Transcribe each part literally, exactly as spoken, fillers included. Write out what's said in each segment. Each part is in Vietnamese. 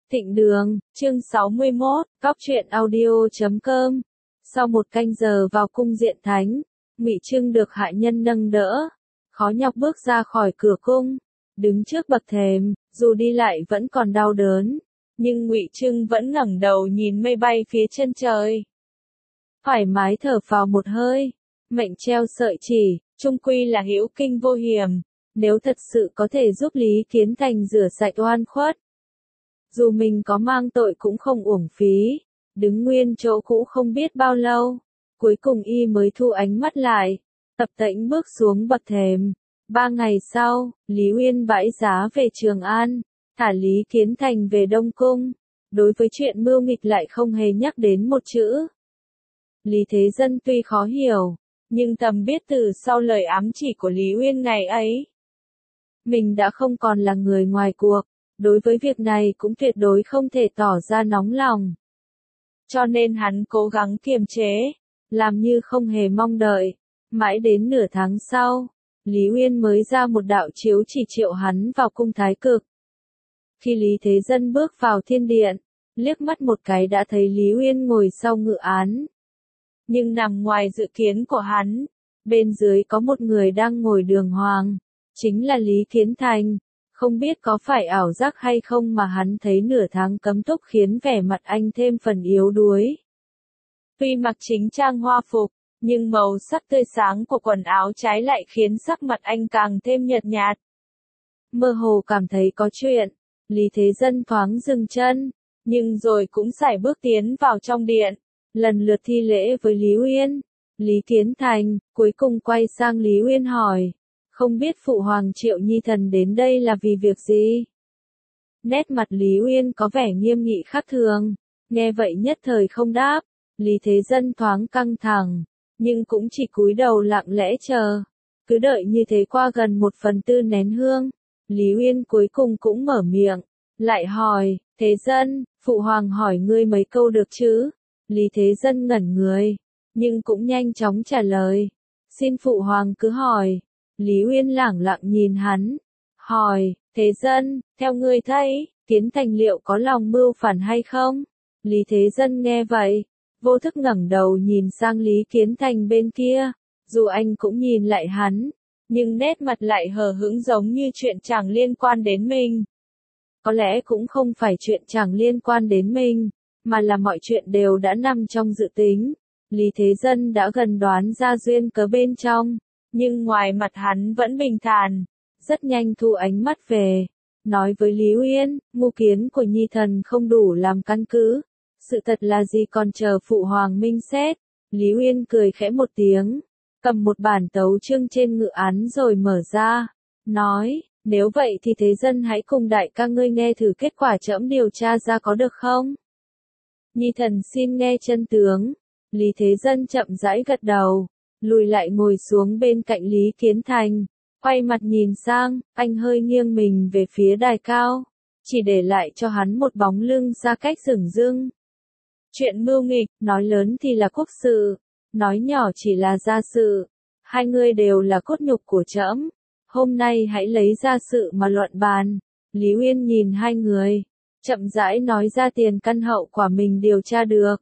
Thịnh Đường, chương sáu mươi mốt, Cóc truyện audio chấm com. Sau một canh giờ vào cung diện thánh, Ngụy Trưng được hạ nhân nâng đỡ, khó nhọc bước ra khỏi cửa cung, đứng trước bậc thềm, dù đi lại vẫn còn đau đớn, nhưng Ngụy Trưng vẫn ngẩng đầu nhìn mây bay phía chân trời. Thoải mái thở phào một hơi, mệnh treo sợi chỉ, chung quy là hữu kinh vô hiểm, nếu thật sự có thể giúp Lý Kiến Thành rửa sạch oan khuất. Dù mình có mang tội cũng không uổng phí, đứng nguyên chỗ cũ không biết bao lâu, cuối cùng y mới thu ánh mắt lại, tập tễnh bước xuống bậc thềm. Ba ngày sau, Lý Uyên bãi giá về Trường An, thả Lý Kiến Thành về Đông Cung, đối với chuyện mưu nghịch lại không hề nhắc đến một chữ. Lý Thế Dân tuy khó hiểu, nhưng thầm biết từ sau lời ám chỉ của Lý Uyên ngày ấy, mình đã không còn là người ngoài cuộc. Đối với việc này cũng tuyệt đối không thể tỏ ra nóng lòng. Cho nên hắn cố gắng kiềm chế, làm như không hề mong đợi. Mãi đến nửa tháng sau, Lý Uyên mới ra một đạo chiếu chỉ triệu hắn vào cung Thái Cực. Khi Lý Thế Dân bước vào thiên điện, liếc mắt một cái đã thấy Lý Uyên ngồi sau ngự án. Nhưng nằm ngoài dự kiến của hắn, bên dưới có một người đang ngồi đường hoàng, chính là Lý Kiến Thành. Không biết có phải ảo giác hay không mà hắn thấy nửa tháng cấm túc khiến vẻ mặt anh thêm phần yếu đuối. Tuy mặc chính trang hoa phục, nhưng màu sắc tươi sáng của quần áo trái lại khiến sắc mặt anh càng thêm nhợt nhạt. Mơ hồ cảm thấy có chuyện, Lý Thế Dân thoáng dừng chân, nhưng rồi cũng sải bước tiến vào trong điện, lần lượt thi lễ với Lý Uyên. Lý Kiến Thành, cuối cùng quay sang Lý Uyên hỏi. Không biết Phụ Hoàng Triệu Nhi Thần đến đây là vì việc gì? Nét mặt Lý Uyên có vẻ nghiêm nghị khác thường, nghe vậy nhất thời không đáp. Lý Thế Dân thoáng căng thẳng, nhưng cũng chỉ cúi đầu lặng lẽ chờ. Cứ đợi như thế qua gần một phần tư nén hương, Lý Uyên cuối cùng cũng mở miệng, lại hỏi, Thế Dân, Phụ Hoàng hỏi ngươi mấy câu được chứ? Lý Thế Dân ngẩn người, nhưng cũng nhanh chóng trả lời, xin Phụ Hoàng cứ hỏi. Lý Uyên lẳng lặng nhìn hắn, hỏi, Thế Dân, theo ngươi thấy, Kiến Thành liệu có lòng mưu phản hay không? Lý Thế Dân nghe vậy, vô thức ngẩng đầu nhìn sang Lý Kiến Thành bên kia, dù anh cũng nhìn lại hắn, nhưng nét mặt lại hờ hững giống như chuyện chẳng liên quan đến mình. Có lẽ cũng không phải chuyện chẳng liên quan đến mình, mà là mọi chuyện đều đã nằm trong dự tính. Lý Thế Dân đã gần đoán ra duyên cớ bên trong. Nhưng ngoài mặt hắn vẫn bình thản, rất nhanh thu ánh mắt về, nói với Lý Uyên, mưu kiến của Nhi Thần không đủ làm căn cứ, sự thật là gì còn chờ Phụ Hoàng minh xét. Lý Uyên cười khẽ một tiếng, cầm một bản tấu chương trên ngự án rồi mở ra, nói, nếu vậy thì Thế Dân hãy cùng đại ca ngươi nghe thử kết quả trẫm điều tra ra có được không? Nhi Thần xin nghe chân tướng. Lý Thế Dân chậm rãi gật đầu. Lùi lại ngồi xuống bên cạnh Lý Kiến Thành, quay mặt nhìn sang, anh hơi nghiêng mình về phía đài cao, chỉ để lại cho hắn một bóng lưng xa cách rừng rưng. Chuyện mưu nghịch, nói lớn thì là quốc sự, nói nhỏ chỉ là gia sự, hai người đều là cốt nhục của trẫm, hôm nay hãy lấy gia sự mà luận bàn. Lý Uyên nhìn hai người, chậm rãi nói ra tiền căn hậu quả mình điều tra được.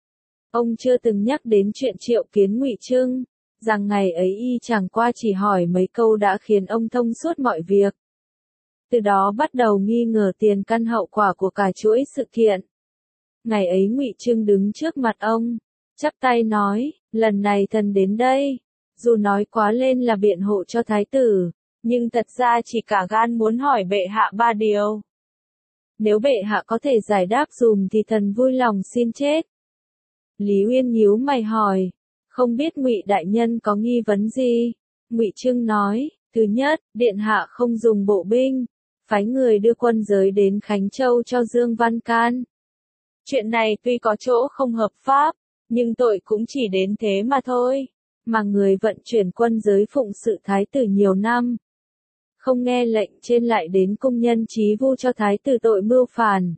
Ông chưa từng nhắc đến chuyện triệu kiến Ngụy Trưng, rằng ngày ấy y chẳng qua chỉ hỏi mấy câu đã khiến ông thông suốt mọi việc. Từ đó bắt đầu nghi ngờ tiền căn hậu quả của cả chuỗi sự kiện. Ngày ấy Ngụy Trưng đứng trước mặt ông, chắp tay nói, lần này thần đến đây, dù nói quá lên là biện hộ cho thái tử, nhưng thật ra chỉ cả gan muốn hỏi bệ hạ ba điều. Nếu bệ hạ có thể giải đáp dùm thì thần vui lòng xin chết. Lý Uyên nhíu mày hỏi, không biết Ngụy đại nhân có nghi vấn gì? Ngụy Trưng nói, thứ nhất, điện hạ không dùng bộ binh, phái người đưa quân giới đến Khánh Châu cho Dương Văn Can. Chuyện này tuy có chỗ không hợp pháp, nhưng tội cũng chỉ đến thế mà thôi, mà người vận chuyển quân giới phụng sự thái tử nhiều năm, không nghe lệnh trên lại đến cung nhân chí vu cho thái tử tội mưu phản.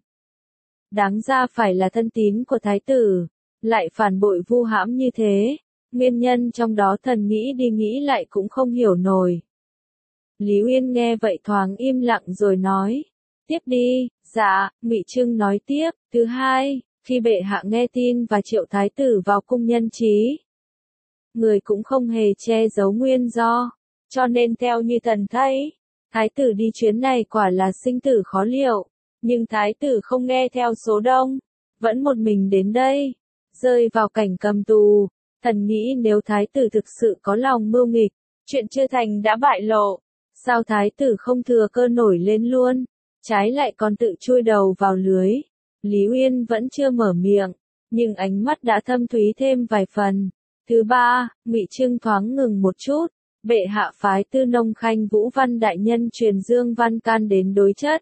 Đáng ra phải là thân tín của thái tử, lại phản bội vu hãm như thế. Nguyên nhân trong đó thần nghĩ đi nghĩ lại cũng không hiểu nổi. Lý Uyên nghe vậy thoáng im lặng rồi nói, tiếp đi, Dạ, Ngụy Trưng nói tiếp, thứ hai, khi bệ hạ nghe tin và triệu thái tử vào cung nhân trí, người cũng không hề che giấu nguyên do, cho nên theo như thần thấy, thái tử đi chuyến này quả là sinh tử khó liệu, nhưng thái tử không nghe theo số đông, vẫn một mình đến đây, rơi vào cảnh cầm tù. Thần nghĩ nếu thái tử thực sự có lòng mưu nghịch, chuyện chưa thành đã bại lộ, sao thái tử không thừa cơ nổi lên luôn, trái lại còn tự chui đầu vào lưới. Lý Uyên vẫn chưa mở miệng, nhưng ánh mắt đã thâm thúy thêm vài phần. Thứ ba, Ngụy Trưng thoáng ngừng một chút, bệ hạ phái Tư Nông Khanh Vũ Văn đại nhân truyền Dương Văn Can đến đối chất,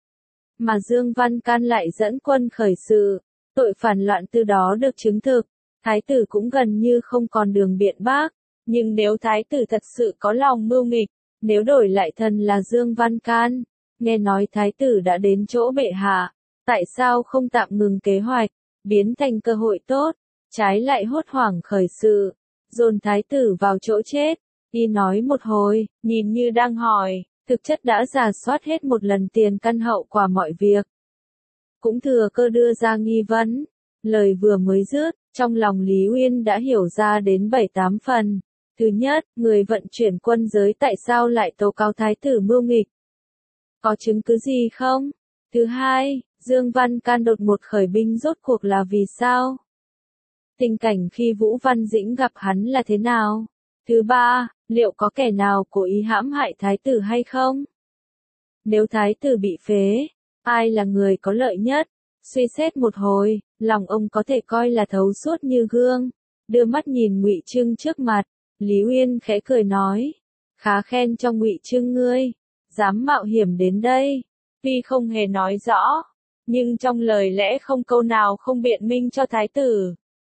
mà Dương Văn Can lại dẫn quân khởi sự, tội phản loạn từ đó được chứng thực. Thái tử cũng gần như không còn đường biện bác, nhưng nếu thái tử thật sự có lòng mưu nghịch, nếu đổi lại thần là Dương Văn Can, nghe nói thái tử đã đến chỗ bệ hạ, tại sao không tạm ngừng kế hoạch, biến thành cơ hội tốt, trái lại hốt hoảng khởi sự, dồn thái tử vào chỗ chết. Y nói một hồi, nhìn như đang hỏi, thực chất đã rà soát hết một lần tiền căn hậu quả mọi việc. Cũng thừa cơ đưa ra nghi vấn, lời vừa mới dứt, trong lòng Lý Uyên đã hiểu ra đến bảy tám phần. Thứ nhất, người vận chuyển quân giới tại sao lại tố cáo thái tử mưu nghịch? Có chứng cứ gì không? Thứ hai, Dương Văn Can đột ngột khởi binh rốt cuộc là vì sao? Tình cảnh khi Vũ Văn Dĩnh gặp hắn là thế nào? Thứ ba, liệu có kẻ nào cố ý hãm hại thái tử hay không? Nếu thái tử bị phế, ai là người có lợi nhất? Suy xét một hồi, lòng ông có thể coi là thấu suốt như gương. Đưa mắt nhìn Ngụy Trưng trước mặt, Lý Uyên khẽ cười nói, khá khen cho Ngụy Trưng ngươi, dám mạo hiểm đến đây. Tuy không hề nói rõ, nhưng trong lời lẽ không câu nào không biện minh cho thái tử.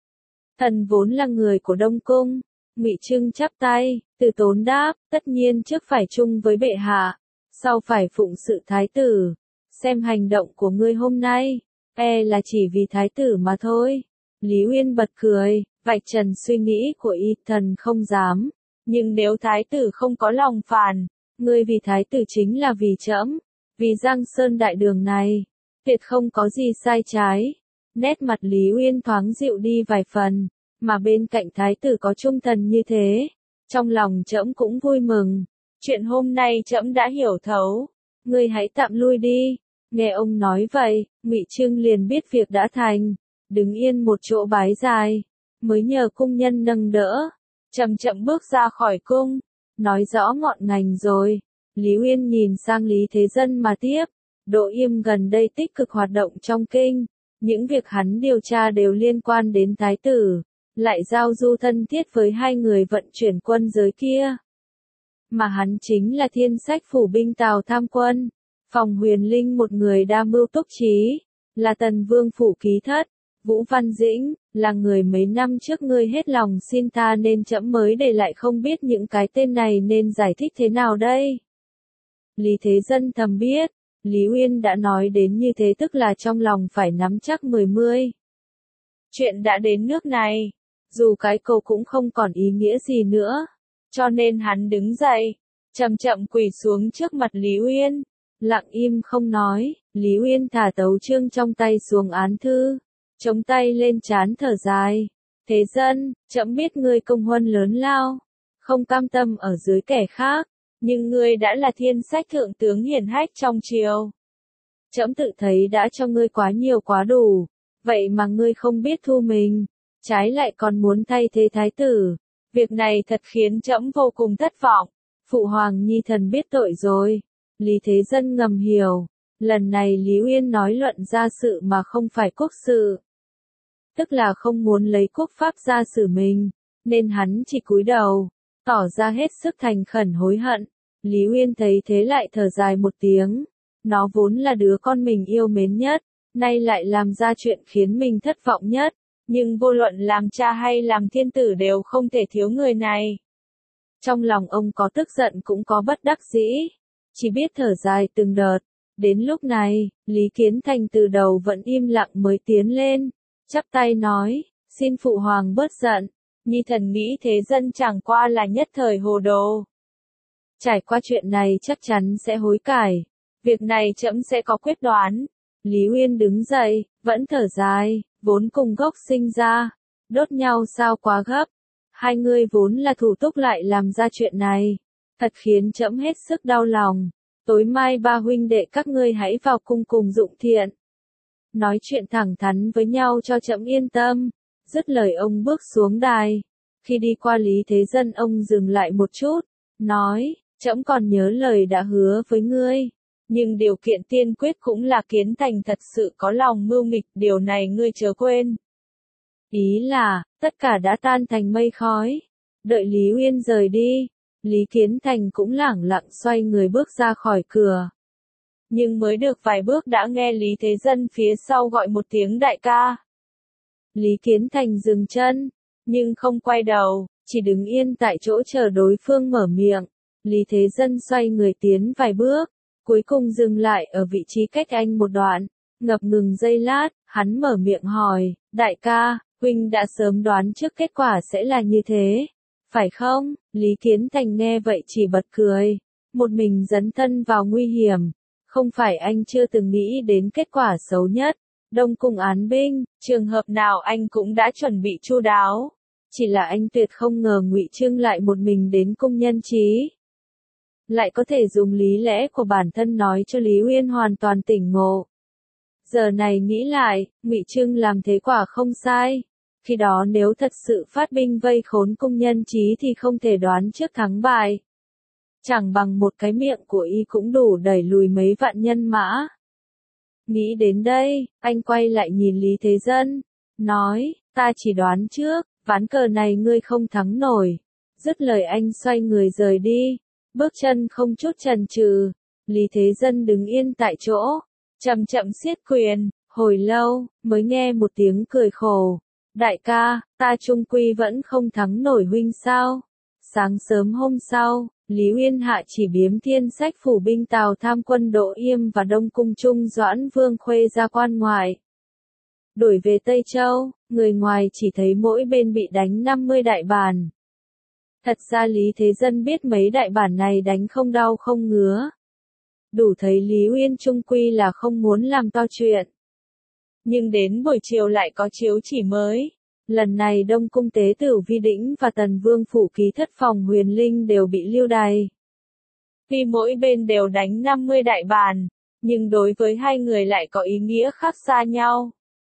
Thần vốn là người của Đông Cung. Ngụy Trưng chắp tay, từ tốn đáp, tất nhiên trước phải chung với bệ hạ, sau phải phụng sự thái tử. Xem hành động của ngươi hôm nay, e là chỉ vì thái tử mà thôi. Lý Uyên bật cười, vạch trần suy nghĩ của y. Thần không dám, nhưng nếu thái tử không có lòng phản, ngươi vì thái tử chính là vì trẫm, vì Giang Sơn đại đường này, tuyệt không có gì sai trái. Nét mặt Lý Uyên thoáng dịu đi vài phần, mà bên cạnh thái tử có trung thần như thế, trong lòng trẫm cũng vui mừng. Chuyện hôm nay trẫm đã hiểu thấu, ngươi hãy tạm lui đi. Nghe ông nói vậy, Ngụy Trưng liền biết việc đã thành, đứng yên một chỗ bái dài, mới nhờ cung nhân nâng đỡ, chậm chậm bước ra khỏi cung, nói rõ ngọn ngành rồi. Lý Uyên nhìn sang Lý Thế Dân mà tiếp, Đỗ Yêm gần đây tích cực hoạt động trong kinh, những việc hắn điều tra đều liên quan đến thái tử, lại giao du thân thiết với hai người vận chuyển quân giới kia. Mà hắn chính là Thiên Sách phủ binh Tào Tham Quân, Phòng Huyền Linh một người đa mưu túc trí, là Tần Vương phủ ký thất. Vũ Văn Dĩnh, là người mấy năm trước ngươi hết lòng xin tha nên trẫm mới để lại, không biết những cái tên này nên giải thích thế nào đây? Lý Thế Dân thầm biết, Lý Uyên đã nói đến như thế tức là trong lòng phải nắm chắc mười mươi. Chuyện đã đến nước này, dù cái câu cũng không còn ý nghĩa gì nữa, cho nên hắn đứng dậy, chậm chậm quỳ xuống trước mặt Lý Uyên, lặng im không nói. Lý Uyên thả tấu chương trong tay xuống án thư, chống tay lên trán thở dài. Thế Dân, trẫm biết ngươi công huân lớn lao, không cam tâm ở dưới kẻ khác, nhưng ngươi đã là Thiên Sách thượng tướng hiển hách trong triều. Trẫm tự thấy đã cho ngươi quá nhiều quá đủ, vậy mà ngươi không biết thu mình, trái lại còn muốn thay thế thái tử. Việc này thật khiến trẫm vô cùng thất vọng. Phụ hoàng nhi thần biết tội rồi. Lý Thế Dân ngầm hiểu, lần này Lý Uyên nói luận ra sự mà không phải quốc sự, tức là không muốn lấy quốc pháp ra xử mình, nên hắn chỉ cúi đầu, tỏ ra hết sức thành khẩn hối hận. Lý Uyên thấy thế lại thở dài một tiếng, nó vốn là đứa con mình yêu mến nhất, nay lại làm ra chuyện khiến mình thất vọng nhất, nhưng vô luận làm cha hay làm thiên tử đều không thể thiếu người này. Trong lòng ông có tức giận cũng có bất đắc dĩ, chỉ biết thở dài từng đợt. Đến lúc này, Lý Kiến Thành từ đầu vẫn im lặng mới tiến lên, chắp tay nói, xin phụ hoàng bớt giận, nhi thần nghĩ Thế Dân chẳng qua là nhất thời hồ đồ. Trải qua chuyện này chắc chắn sẽ hối cải, việc này trẫm sẽ có quyết đoán. Lý Uyên đứng dậy, vẫn thở dài, vốn cùng gốc sinh ra, đốt nhau sao quá gấp. Hai người vốn là thủ túc lại làm ra chuyện này, thật khiến trẫm hết sức đau lòng. Tối mai ba huynh đệ các ngươi hãy vào cung cùng Dụng Thiện, nói chuyện thẳng thắn với nhau cho trẫm yên tâm. Dứt lời ông bước xuống đài. Khi đi qua Lý Thế Dân ông dừng lại một chút, nói, trẫm còn nhớ lời đã hứa với ngươi, nhưng điều kiện tiên quyết cũng là Kiến Thành thật sự có lòng mưu nghịch, điều này ngươi chớ quên. Ý là, tất cả đã tan thành mây khói. Đợi Lý Uyên rời đi, Lý Kiến Thành cũng lẳng lặng xoay người bước ra khỏi cửa. Nhưng mới được vài bước đã nghe Lý Thế Dân phía sau gọi một tiếng đại ca. Lý Kiến Thành dừng chân, nhưng không quay đầu, chỉ đứng yên tại chỗ chờ đối phương mở miệng. Lý Thế Dân xoay người tiến vài bước, cuối cùng dừng lại ở vị trí cách anh một đoạn, ngập ngừng giây lát, hắn mở miệng hỏi, đại ca, huynh đã sớm đoán trước kết quả sẽ là như thế, phải không? Lý Kiến Thành nghe vậy chỉ bật cười, một mình dấn thân vào nguy hiểm, không phải anh chưa từng nghĩ đến kết quả xấu nhất. Đông Cung án binh, trường hợp nào anh cũng đã chuẩn bị chu đáo. Chỉ là anh tuyệt không ngờ Ngụy Trưng lại một mình đến cung nhân trí. Lại có thể dùng lý lẽ của bản thân nói cho Lý Uyên hoàn toàn tỉnh ngộ. Giờ này nghĩ lại, Ngụy Trưng làm thế quả không sai. Khi đó nếu thật sự phát binh vây khốn cung nhân trí thì không thể đoán trước thắng bại. Chẳng bằng một cái miệng của y cũng đủ đẩy lùi mấy vạn nhân mã. Nghĩ đến đây, anh quay lại nhìn Lý Thế Dân, nói, ta chỉ đoán trước, ván cờ này ngươi không thắng nổi. Dứt lời anh xoay người rời đi, bước chân không chút chần chừ. Lý Thế Dân đứng yên tại chỗ, chậm chậm siết quyền, hồi lâu, mới nghe một tiếng cười khổ. Đại ca, ta chung quy vẫn không thắng nổi huynh sao? Sáng sớm hôm sau, Lý Uyên hạ chỉ biếm thiên sách phủ binh Tào tham quân Đỗ Yêm và Đông Cung Trung Doãn Vương Khuê ra quan ngoại. Đổi về Tây Châu, người ngoài chỉ thấy mỗi bên bị đánh năm mươi đại bản. Thật ra Lý Thế Dân biết mấy đại bản này đánh không đau không ngứa. Đủ thấy Lý Uyên trung quy là không muốn làm to chuyện. Nhưng đến buổi chiều lại có chiếu chỉ mới. Lần này Đông Cung Tế Tửu Vi Đĩnh và Tần Vương Phủ Ký Thất Phòng Huyền Linh đều bị lưu đày. Tuy mỗi bên đều đánh năm mươi đại bản, nhưng đối với hai người lại có ý nghĩa khác xa nhau.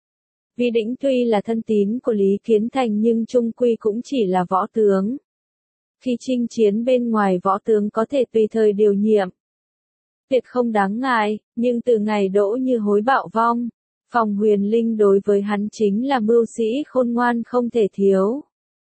Vi Đĩnh tuy là thân tín của Lý Kiến Thành nhưng chung quy cũng chỉ là võ tướng. Khi chinh chiến bên ngoài võ tướng có thể tùy thời điều nhiệm. Việc không đáng ngại, nhưng từ ngày Đỗ Như hối bạo vong, Phòng Huyền Linh đối với hắn chính là mưu sĩ khôn ngoan không thể thiếu.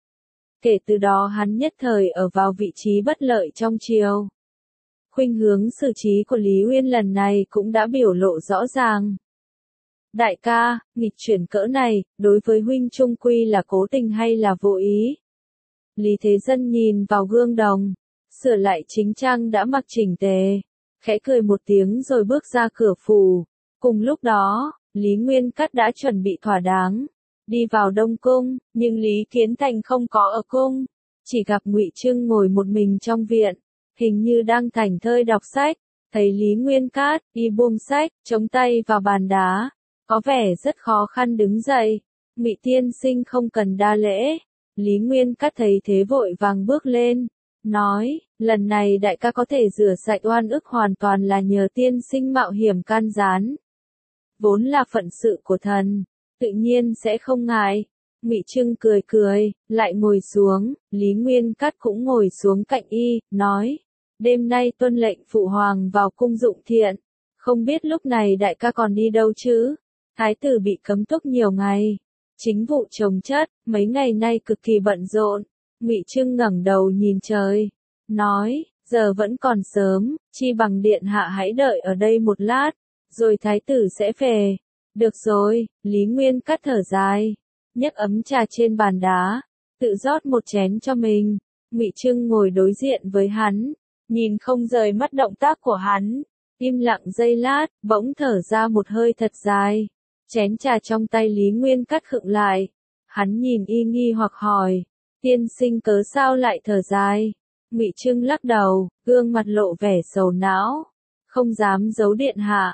Kể từ đó hắn nhất thời ở vào vị trí bất lợi trong triều. Khuynh hướng xử trí của Lý Uyên lần này cũng đã biểu lộ rõ ràng. Đại ca, nghịch chuyển cỡ này, đối với huynh trung quy là cố tình hay là vô ý? Lý Thế Dân nhìn vào gương đồng, sửa lại chính trang đã mặc chỉnh tề, khẽ cười một tiếng rồi bước ra cửa phủ. Cùng lúc đó, Lý Nguyên Cát đã chuẩn bị thỏa đáng, đi vào Đông Cung, nhưng Lý Kiến Thành không có ở cung, chỉ gặp Ngụy Trưng ngồi một mình trong viện, hình như đang thảnh thơi đọc sách. Thấy Lý Nguyên Cát, y buông sách, chống tay vào bàn đá, có vẻ rất khó khăn đứng dậy. Ngụy tiên sinh không cần đa lễ. Lý Nguyên Cát thấy thế vội vàng bước lên, nói, lần này đại ca có thể rửa sạch oan ức hoàn toàn là nhờ tiên sinh mạo hiểm can gián. Vốn là phận sự của thần, tự nhiên sẽ không ngại. Ngụy Trưng cười cười, lại ngồi xuống, Lý Nguyên Cát cũng ngồi xuống cạnh y, nói, đêm nay tuân lệnh phụ hoàng vào cung Dụng Thiện, không biết lúc này đại ca còn đi đâu chứ? Thái tử bị cấm túc nhiều ngày, chính vụ chồng chất, mấy ngày nay cực kỳ bận rộn. Ngụy Trưng ngẩng đầu nhìn trời, nói, giờ vẫn còn sớm, chi bằng điện hạ hãy đợi ở đây một lát, rồi thái tử sẽ về. Được rồi, Lý Nguyên Cát thở dài, nhấc ấm trà trên bàn đá, tự rót một chén cho mình. Ngụy Trưng ngồi đối diện với hắn, nhìn không rời mắt động tác của hắn, im lặng giây lát, bỗng thở ra một hơi thật dài. Chén trà trong tay Lý Nguyên Cát khựng lại, hắn nhìn y nghi hoặc hỏi, tiên sinh cớ sao lại thở dài? Ngụy Trưng lắc đầu, gương mặt lộ vẻ sầu não, không dám giấu điện hạ.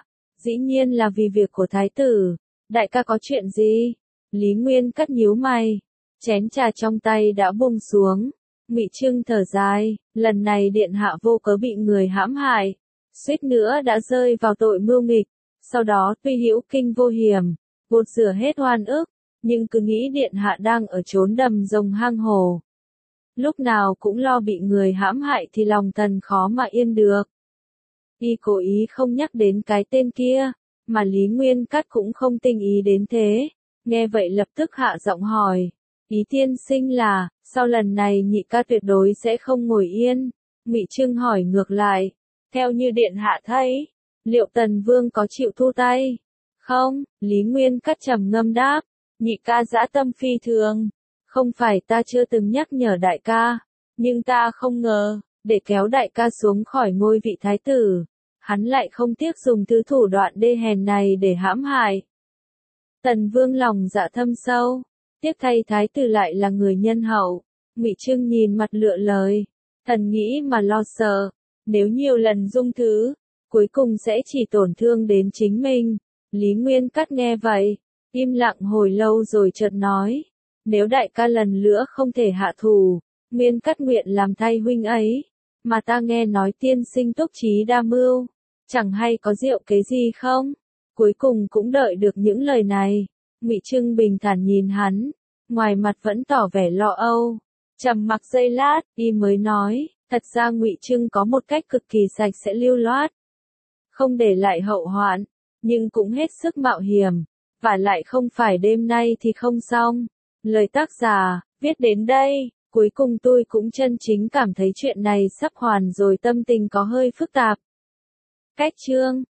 Dĩ nhiên là vì việc của thái tử. Đại ca có chuyện gì? Lý Nguyên Cắt nhíu mày. Chén trà trong tay đã buông xuống. Ngụy Trưng thở dài, lần này điện hạ vô cớ bị người hãm hại, suýt nữa đã rơi vào tội mưu nghịch, sau đó tuy hữu kinh vô hiểm, gột rửa hết oan ức, nhưng cứ nghĩ điện hạ đang ở chốn đầm rồng hang hồ. Lúc nào cũng lo bị người hãm hại thì lòng thần khó mà yên được. Y cố ý không nhắc đến cái tên kia, mà Lý Nguyên Cắt cũng không tinh ý đến thế, nghe vậy lập tức hạ giọng hỏi. Ý tiên sinh là, sau lần này nhị ca tuyệt đối sẽ không ngồi yên. Ngụy Trưng hỏi ngược lại, theo như điện hạ thấy, liệu Tần Vương có chịu thu tay? Không, Lý Nguyên Cắt trầm ngâm đáp, nhị ca dã tâm phi thường. Không phải ta chưa từng nhắc nhở đại ca, nhưng ta không ngờ, để kéo đại ca xuống khỏi ngôi vị thái tử, hắn lại không tiếc dùng thứ thủ đoạn đê hèn này để hãm hại. Tần Vương lòng dạ thâm sâu. Tiếc thay thái tử lại là người nhân hậu. Ngụy Trưng nhìn mặt lựa lời, thần nghĩ mà lo sợ, nếu nhiều lần dung thứ, cuối cùng sẽ chỉ tổn thương đến chính mình. Lý Nguyên Cắt nghe vậy, im lặng hồi lâu rồi chợt nói, nếu đại ca lần nữa không thể hạ thủ, Nguyên Cắt nguyện làm thay huynh ấy, mà ta nghe nói tiên sinh túc trí đa mưu, chẳng hay có diệu kế gì không? Cuối cùng cũng đợi được những lời này. Ngụy Trưng bình thản nhìn hắn, ngoài mặt vẫn tỏ vẻ lo âu. Trầm mặc giây lát, y mới nói, thật ra Ngụy Trưng có một cách cực kỳ sạch sẽ lưu loát, không để lại hậu hoạn, nhưng cũng hết sức mạo hiểm, và lại không phải đêm nay thì không xong. Lời tác giả, viết đến đây, cuối cùng tôi cũng chân chính cảm thấy chuyện này sắp hoàn rồi, tâm tình có hơi phức tạp. Cách chương